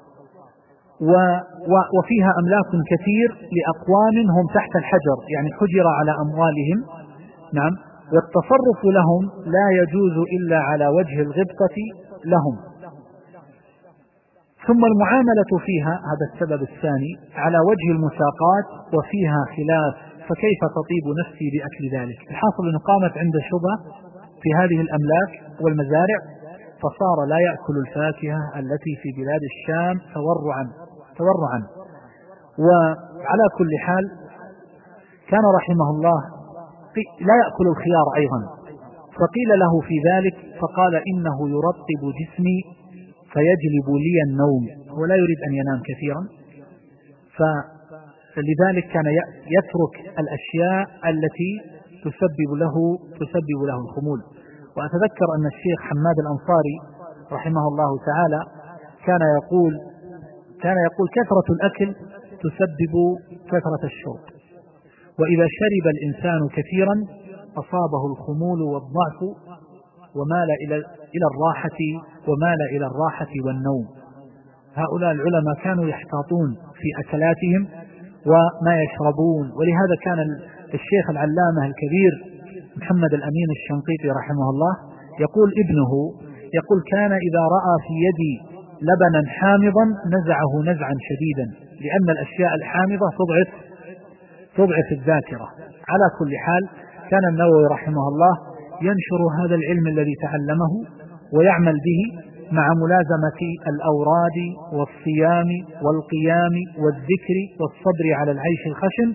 وفيها أملاك كثير لأقوام هم تحت الحجر، يعني حجر على أموالهم. نعم. والتصرف لهم لا يجوز إلا على وجه الغبطة لهم. ثم المعاملة فيها، هذا السبب الثاني، على وجه المساقات وفيها خلاف، فكيف تطيب نفسي بأكل ذلك؟ الحاصل أنه قامت عند شبهة في هذه الأملاك والمزارع، فصار لا يأكل الفاكهة التي في بلاد الشام تورعا. وعلى كل حال كان رحمه الله لا يأكل الخيار أيضا، فقيل له في ذلك فقال إنه يرطب جسمي فيجلب لي النوم، هو لا يريد أن ينام كثيرا، فلذلك كان يترك الأشياء التي تسبب له الخمول. وأتذكر أن الشيخ حماد الأنصاري رحمه الله تعالى كان يقول كثرة الأكل تسبب كثرة الشرب، وإذا شرب الإنسان كثيرا أصابه الخمول والضعف ومال إلى الراحة والنوم. هؤلاء العلماء كانوا يحتاطون في أكلاتهم وما يشربون، ولهذا كان الشيخ العلامة الكبير محمد الأمين الشنقيطي رحمه الله يقول كان إذا رأى في يدي لبنا حامضا نزعه نزعا شديدا، لأن الأشياء الحامضة تضعف الذاكرة. على كل حال كان النووي رحمه الله ينشر هذا العلم الذي تعلمه ويعمل به مع ملازمة الأوراد والصيام والقيام والذكر والصبر على العيش الخشن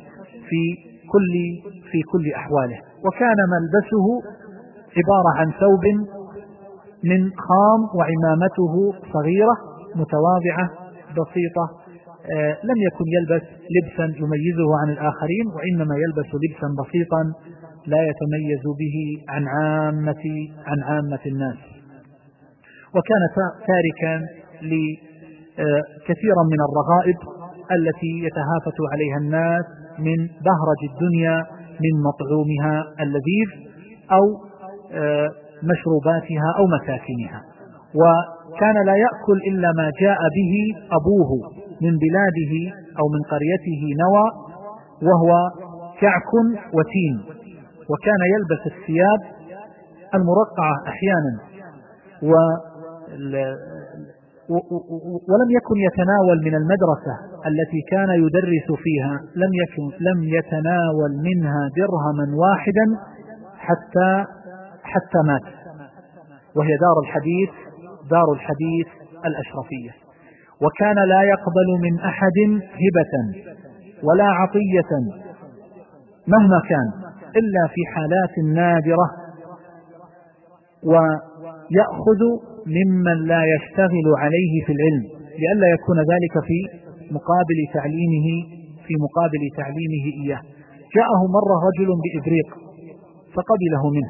في كل أحواله. وكان ملبسه عبارة عن ثوب من خام وعمامته صغيرة متواضعة بسيطة، لم يكن يلبس لبسا يميزه عن الآخرين، وإنما يلبس لبسا بسيطا لا يتميز به عن عامة الناس. وكان تاركا لكثيرا من الرغائب التي يتهافت عليها الناس من بهرج الدنيا، من مطعومها اللذيذ أو مشروباتها أو مساكنها. وكان لا يأكل إلا ما جاء به أبوه من بلاده أو من قريته نوى، وهو كعك وتين. وكان يلبس الثياب المرقعة أحيانا، ولم يكن يتناول من المدرسة التي كان يدرس فيها، لم يتناول منها درهما واحدا حتى مات، وهي دار الحديث الأشرفية. وكان لا يقبل من أحد هبة ولا عطية مهما كان إلا في حالات نادرة، ويأخذ ممن لا يشتغل عليه في العلم لئلا يكون ذلك في مقابل تعليمه إياه. جاءه مرة رجل بإبريق فقبله منه،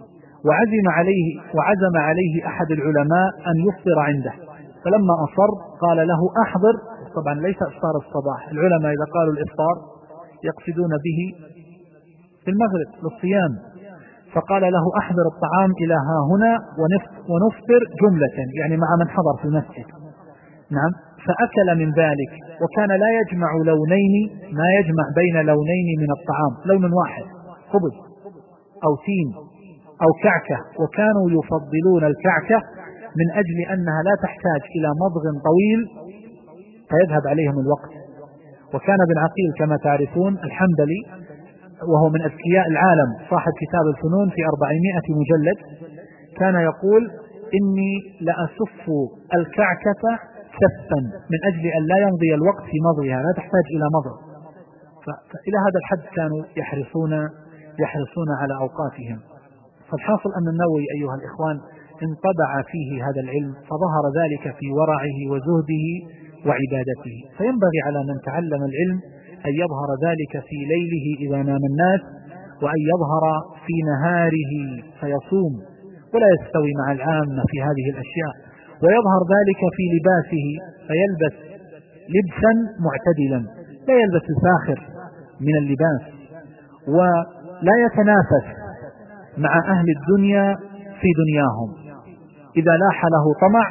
وعزم عليه أحد العلماء أن يفطر عنده، فلما أصر قال له أحضر، طبعا ليس إفطار الصباح، العلماء إذا قالوا الإفطار يقصدون به في المغرب للصيام، فقال له أحضر الطعام إلى ها هنا ونفطر جملة، يعني مع من حضر في المسجد. نعم. فأكل من ذلك، وكان لا يجمع ما يجمع بين لونين من الطعام، لون واحد، خبز أو تين أو كعكة، وكانوا يفضلون الكعكة من أجل أنها لا تحتاج إلى مضغ طويل فيذهب عليهم الوقت. وكان ابن عقيل كما تعرفون الحنبلي، وهو من أذكياء العالم، صاحب كتاب الفنون في 400 مجلد، كان يقول إني لأسف الكعكة كفا من أجل أن لا يمضي الوقت في مضغها، لا تحتاج إلى مضغ. فإلى هذا الحد كانوا يحرصون على أوقاتهم. فالحاصل أن النووي أيها الإخوان انطبع فيه هذا العلم، فظهر ذلك في ورعه وزهده وعبادته. فينبغي على من تعلم العلم أن يظهر ذلك في ليله إذا نام الناس، وأن يظهر في نهاره فيصوم، ولا يستوي مع العامة في هذه الأشياء. ويظهر ذلك في لباسه، فيلبس لبسا معتدلا، لا يلبس الفاخر من اللباس، ولا يتنافس مع أهل الدنيا في دنياهم. إذا لاح له طمع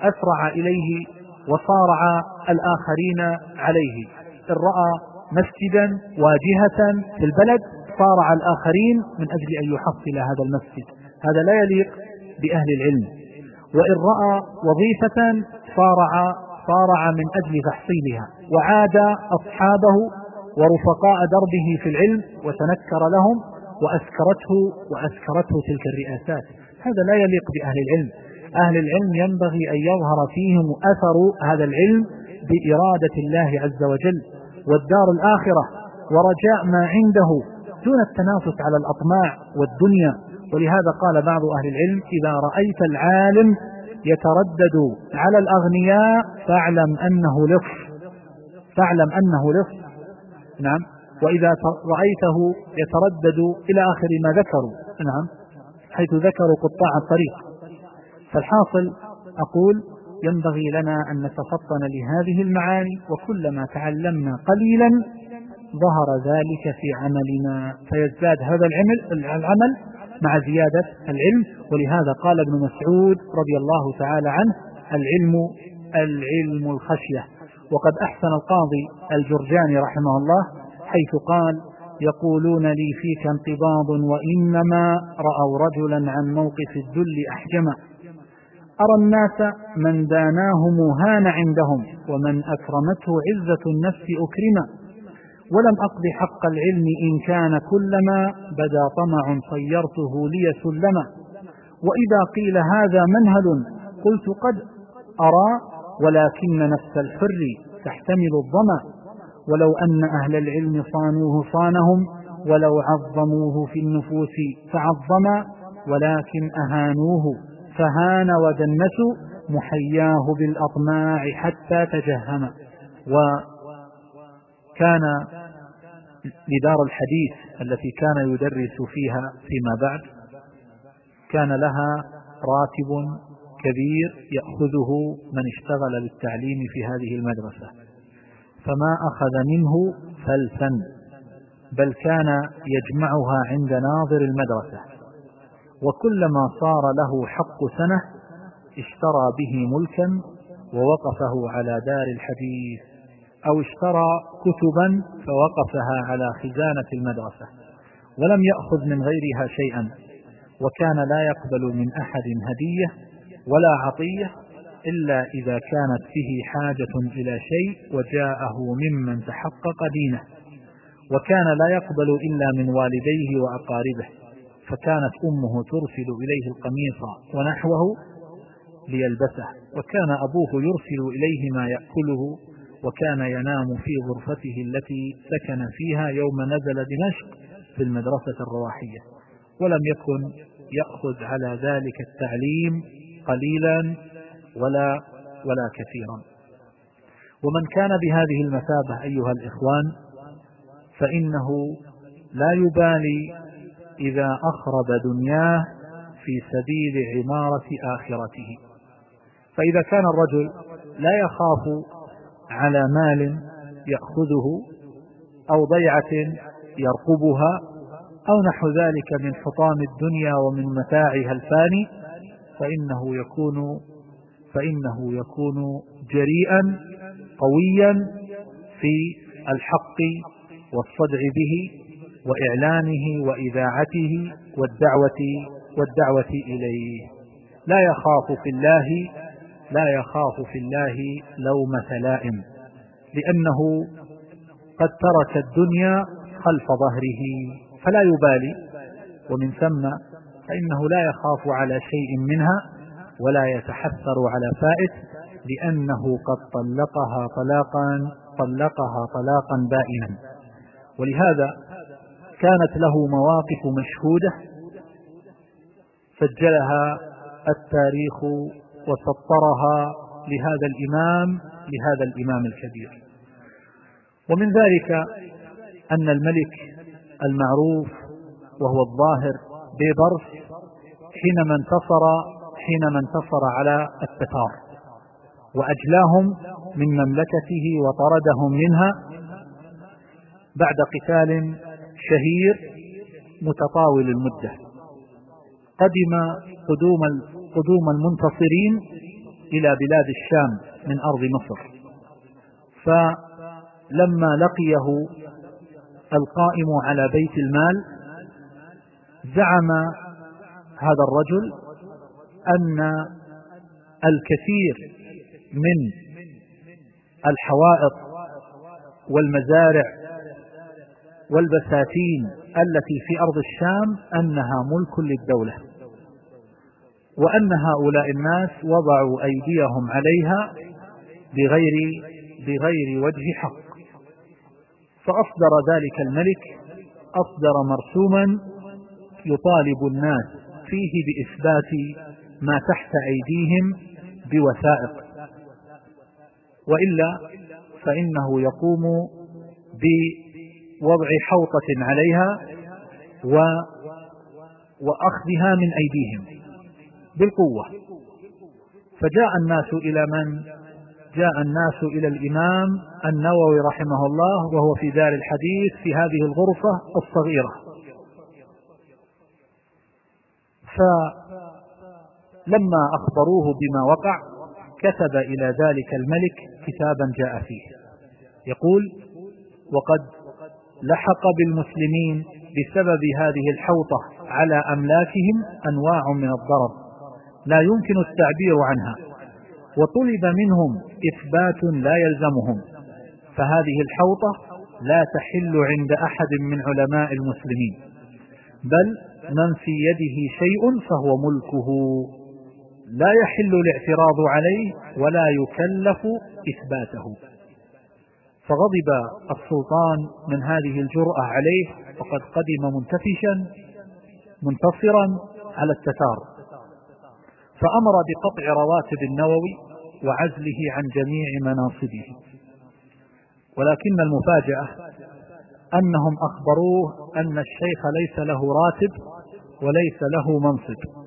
أسرع إليه وصارع الآخرين عليه. إن رأى مسجدا واجهة في البلد صارع الآخرين من أجل أن يحصل هذا المسجد. هذا لا يليق بأهل العلم. وإن رأى وظيفة صارع من أجل تحصيلها، وعاد أصحابه ورفقاء دربه في العلم وتنكر لهم وأسكرته تلك الرئاسات. هذا لا يليق بأهل العلم. أهل العلم ينبغي أن يظهر فيهم أثر هذا العلم بإرادة الله عز وجل والدار الآخرة ورجاء ما عنده دون التنافس على الأطماع والدنيا. ولهذا قال بعض أهل العلم: إذا رأيت العالم يتردد على الأغنياء فاعلم أنه لص. نعم. وإذا رأيته يتردد إلى آخر ما ذكروا، نعم، حيث ذكروا قطاع الطريق. فالحاصل أقول ينبغي لنا أن نتفطن لهذه المعاني، وكلما تعلمنا قليلا ظهر ذلك في عملنا فيزداد هذا العمل مع زيادة العلم. ولهذا قال ابن مسعود رضي الله تعالى عنه: العلم الخشية. وقد أحسن القاضي الجرجاني رحمه الله حيث قال: يقولون لي فيك انقباض وإنما رأوا رجلا عن موقف الذل أحجما، أرى الناس من داناه مهان عندهم ومن أكرمته عزة النفس أكرما، ولم أقض حق العلم إن كان كلما بدا طمع صيرته لي سلما، وإذا قيل هذا منهل قلت قد أرى، ولكن نفس الحر تحتمل الظما، ولو أن أهل العلم صانوه صانهم، ولو عظموه في النفوس فعظما، ولكن أهانوه فهان ودنسوا، محياه بالأطماع حتى تجهم. وكان لدار الحديث التي كان يدرس فيها فيما بعد كان لها راتب كبير يأخذه من اشتغل بالتعليم في هذه المدرسة، فما أخذ منه فلسا، بل كان يجمعها عند ناظر المدرسة، وكلما صار له حق سنة اشترى به ملكا ووقفه على دار الحديث، أو اشترى كتبا فوقفها على خزانة المدرسة، ولم يأخذ من غيرها شيئا، وكان لا يقبل من أحد هدية ولا عطية إلا إذا كانت فيه حاجة إلى شيء وجاءه ممن تحقق دينه، وكان لا يقبل إلا من والديه وأقاربه، فكانت أمه ترسل إليه القميص ونحوه ليلبسه، وكان أبوه يرسل إليه ما يأكله، وكان ينام في غرفته التي سكن فيها يوم نزل دمشق في المدرسة الرواحية، ولم يكن يأخذ على ذلك التعليم قليلا ولا كثيرا. ومن كان بهذه المثابة أيها الإخوان فإنه لا يبالي إذا أخرب دنياه في سبيل عمارة آخرته. فإذا كان الرجل لا يخاف على مال يأخذه أو ضيعة يرقبها أو نحو ذلك من حطام الدنيا ومن متاعها الفاني، فإنه يكون جريئا قويا في الحق والصدع به وإعلانه وإذاعته والدعوة إليه. لا يخاف في الله لومة لائم، لأنه قد ترك الدنيا خلف ظهره فلا يبالي، ومن ثم فإنه لا يخاف على شيء منها ولا يتحسر على فائت، لأنه قد طلقها طلاقا بائنا. ولهذا كانت له مواقف مشهودة سجلها التاريخ وسطرها لهذا الإمام الكبير. ومن ذلك أن الملك المعروف وهو الظاهر بيبرس حينما انتصر على التتار وأجلاهم من مملكته وطردهم منها بعد قتال شهير متطاول المدة، قدم قدوم المنتصرين إلى بلاد الشام من أرض مصر. فلما لقيه القائم على بيت المال زعم هذا الرجل أن الكثير من الحوائط والمزارع والبساتين التي في أرض الشام أنها ملك للدولة، وأن هؤلاء الناس وضعوا أيديهم عليها بغير وجه حق. فأصدر ذلك الملك مرسوما يطالب الناس فيه بإثبات ما تحت أيديهم بوثائق، وإلا فإنه يقوم بوضع حوطة عليها وأخذها من أيديهم بالقوة. فجاء الناس إلى الإمام النووي رحمه الله وهو في دار الحديث في هذه الغرفة الصغيرة، فلما أخبروه بما وقع كتب إلى ذلك الملك كتابا جاء فيه يقول: وقد لحق بالمسلمين بسبب هذه الحوطة على أملاكهم أنواع من الضرر لا يمكن التعبير عنها، وطلب منهم إثبات لا يلزمهم، فهذه الحوطة لا تحل عند أحد من علماء المسلمين، بل من في يده شيء فهو ملكه، لا يحل الاعتراض عليه ولا يكلف إثباته. فغضب السلطان من هذه الجرأة عليه، وقد قدم منتصرا على التتار، فأمر بقطع رواتب النووي وعزله عن جميع مناصبه. ولكن المفاجأة أنهم أخبروه أن الشيخ ليس له راتب وليس له منصب.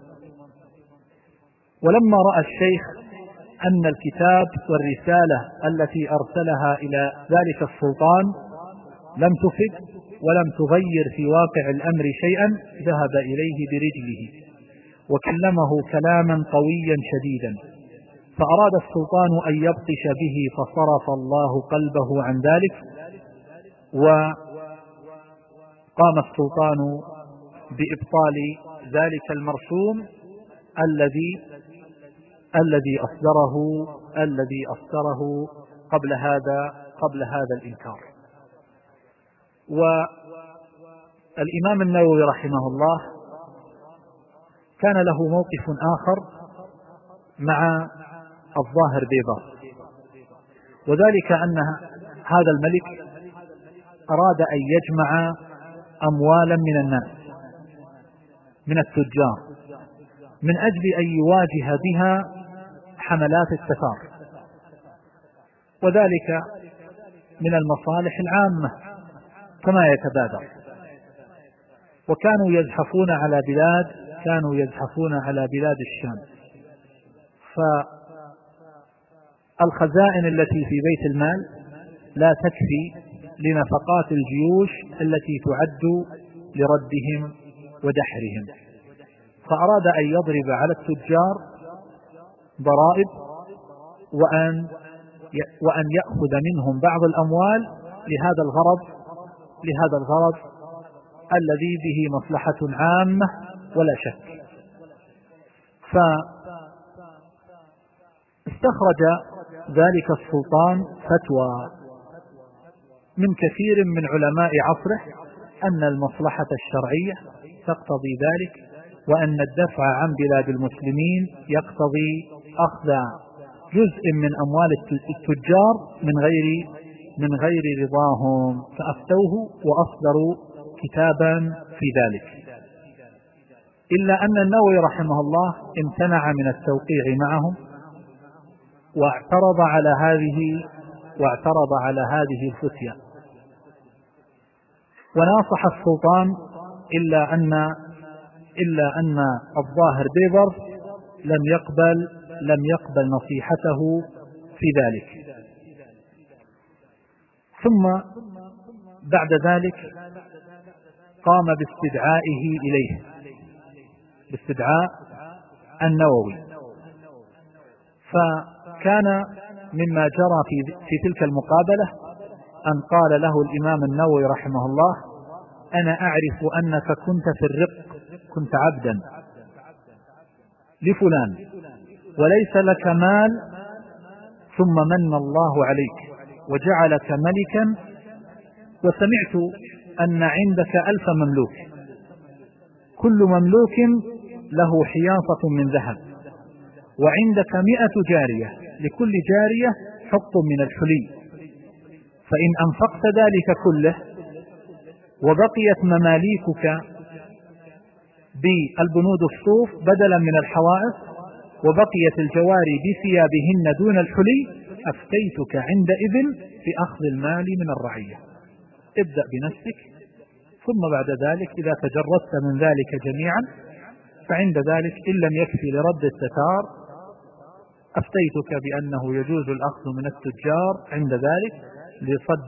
ولما رأى الشيخ أن الكتاب والرسالة التي أرسلها إلى ذلك السلطان لم تفد ولم تغير في واقع الأمر شيئا، ذهب إليه برجله وكلمه كلاما قويا شديدا، فأراد السلطان أن يبطش به، فصرف الله قلبه عن ذلك، وقام السلطان بإبطال ذلك المرسوم الذي أصدره قبل هذا الإنكار. والإمام النووي رحمه الله كان له موقف آخر مع الظاهر بيضاء، وذلك أن هذا الملك أراد أن يجمع أموالا من الناس من التجار من أجل أن يواجه بها حملات التتار، وذلك من المصالح العامة كما يتبادر. وكانوا يزحفون على بلاد الشام، فالخزائن التي في بيت المال لا تكفي لنفقات الجيوش التي تعد لردهم ودحرهم، فأراد أن يضرب على التجار ضرائب وأن يأخذ منهم بعض الأموال لهذا الغرض الذي به مصلحة عامة ولا شك. فاستخرج ذلك السلطان فتوى من كثير من علماء عصره أن المصلحة الشرعية تقتضي ذلك، وأن الدفع عن بلاد المسلمين يقتضي أخذ جزء من أموال التجار من غير رضاهم، فأفتوه وأصدروا كتابا في ذلك. إلا أن النووي رحمه الله امتنع من التوقيع معهم واعترض على هذه الفتية، وناصح السلطان إلا أن الظاهر بيبر لم يقبل نصيحته في ذلك. ثم بعد ذلك قام باستدعاء النووي، فكان مما جرى في تلك المقابلة أن قال له الإمام النووي رحمه الله: أنا أعرف أنك كنت في الرق، كنت عبدا لفلان وليس لك مال، ثم من الله عليك وجعلك ملكا، وسمعت أن عندك 1000 مملوك، كل مملوك له حياطة من ذهب، وعندك 100 جارية، لكل جارية حق من الحلي، فإن أنفقت ذلك كله وبقيت مماليكك بالبنود الصوف بدلا من الحوائط، وبقيت الجواري بثيابهن دون الحلي، أفتيتك عندئذ بأخذ المال من الرعية. ابدأ بنفسك، ثم بعد ذلك إذا تجردت من ذلك جميعا فعند ذلك إن لم يكفي لرد الستار أفتيتك بأنه يجوز الأخذ من التجار عند ذلك لصد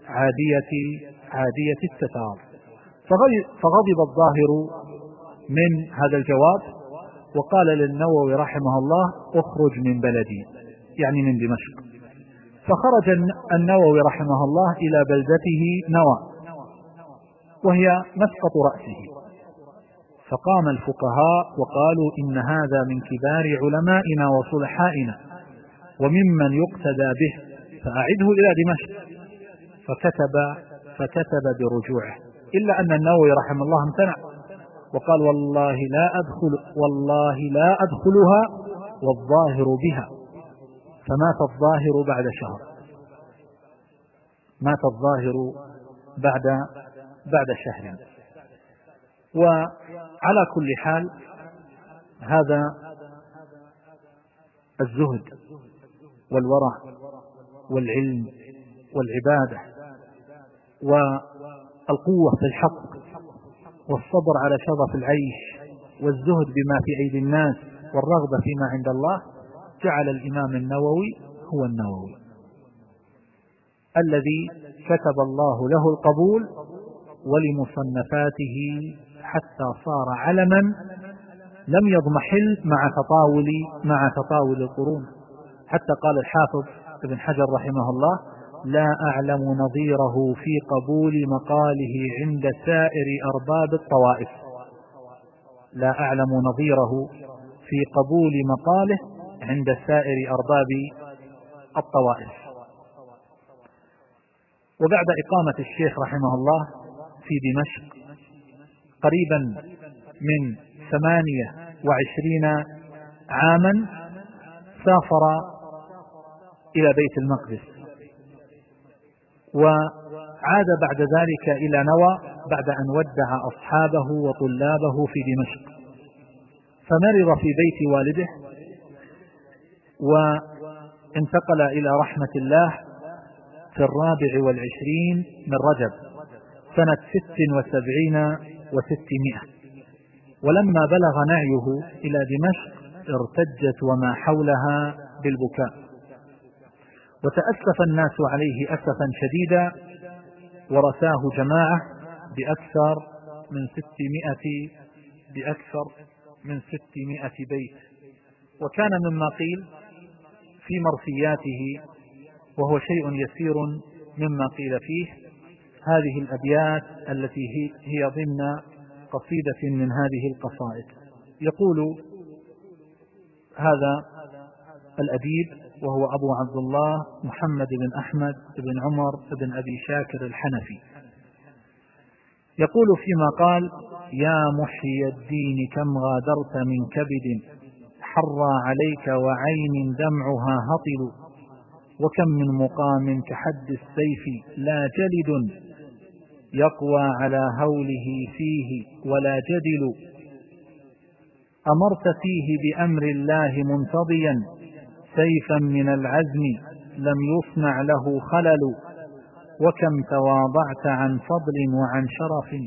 عادية الستار. فغضب الظاهر من هذا الجواب وقال للنووي رحمه الله: اخرج من بلدي، يعني من دمشق. فخرج النووي رحمه الله إلى بلدته نوى، وهي مسقط رأسه. فقام الفقهاء وقالوا: إن هذا من كبار علمائنا وصلحائنا وممن يقتدى به، فأعده إلى دمشق. فكتب برجوعه، إلا أن النووي رحمه الله امتنع وقال: والله لا أدخلها والظاهر بها. فمات الظاهر بعد شهر، مات الظاهر بعد شهر. وعلى كل حال هذا الزهد والورع والعلم والعبادة والقوة في الحق والصبر على شظف العيش والزهد بما في أيدي الناس والرغبة فيما عند الله جعل الإمام النووي هو النووي الذي كتب الله له القبول ولمصنفاته حتى صار علما لم يضمحل مع تطاول القرون. حتى قال الحافظ ابن حجر رحمه الله: لا أعلم نظيره في قبول مقاله عند سائر أرباب الطوائف. لا أعلم نظيره في قبول مقاله عند سائر أرباب الطوائف. وبعد إقامة الشيخ رحمه الله في دمشق قريبا من 28 عاما سافر إلى بيت المقدس، وعاد بعد ذلك إلى نوى بعد أن ودع أصحابه وطلابه في دمشق، فمرض في بيت والده وانتقل إلى رحمة الله في 24 من رجب سنة 76 و600. ولما بلغ نعيه إلى دمشق ارتجت وما حولها بالبكاء، وتأسف الناس عليه أسفا شديدا، ورثاه جماعة بأكثر من 600 بيت. وكان مما قيل في مرثياته، وهو شيء يسير مما قيل فيه، هذه الأبيات التي هي ضمن قصيدة من هذه القصائد. يقول هذا الأديب وهو أبو عبد الله محمد بن أحمد بن عمر بن أبي شاكر الحنفي، يقول فيما قال: يا محيي الدين كم غادرت من كبد حرى عليك وعين دمعها هطل، وكم من مقام كحد السيف لا جلد يقوى على هوله فيه ولا جدل، أمرت فيه بأمر الله منتضيا سيفا من العزم لم يصنع له خلل، وكم تواضعت عن فضل وعن شرف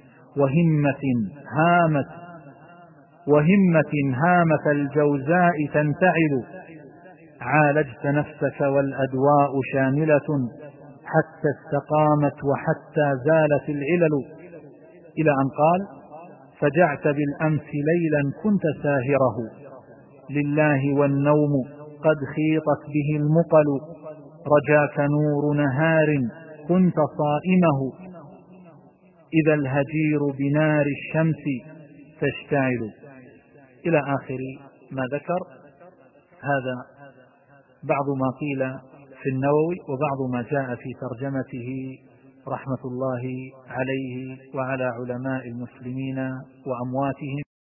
وهمة هامة الجوزاء تنتعل، عالجت نفسك والأدواء شاملة حتى استقامت وحتى زالت العلل، إلى أن قال: فجعت بالأمس ليلا كنت ساهره لله والنوم قد خيطت به المقل رجاك نور نهار كنت صائمه إذا الهجير بنار الشمس تشتعل، إلى آخر ما ذكر. هذا بعض ما قيل في النووي وبعض ما جاء في ترجمته رحمة الله عليه وعلى علماء المسلمين وأمواتهم.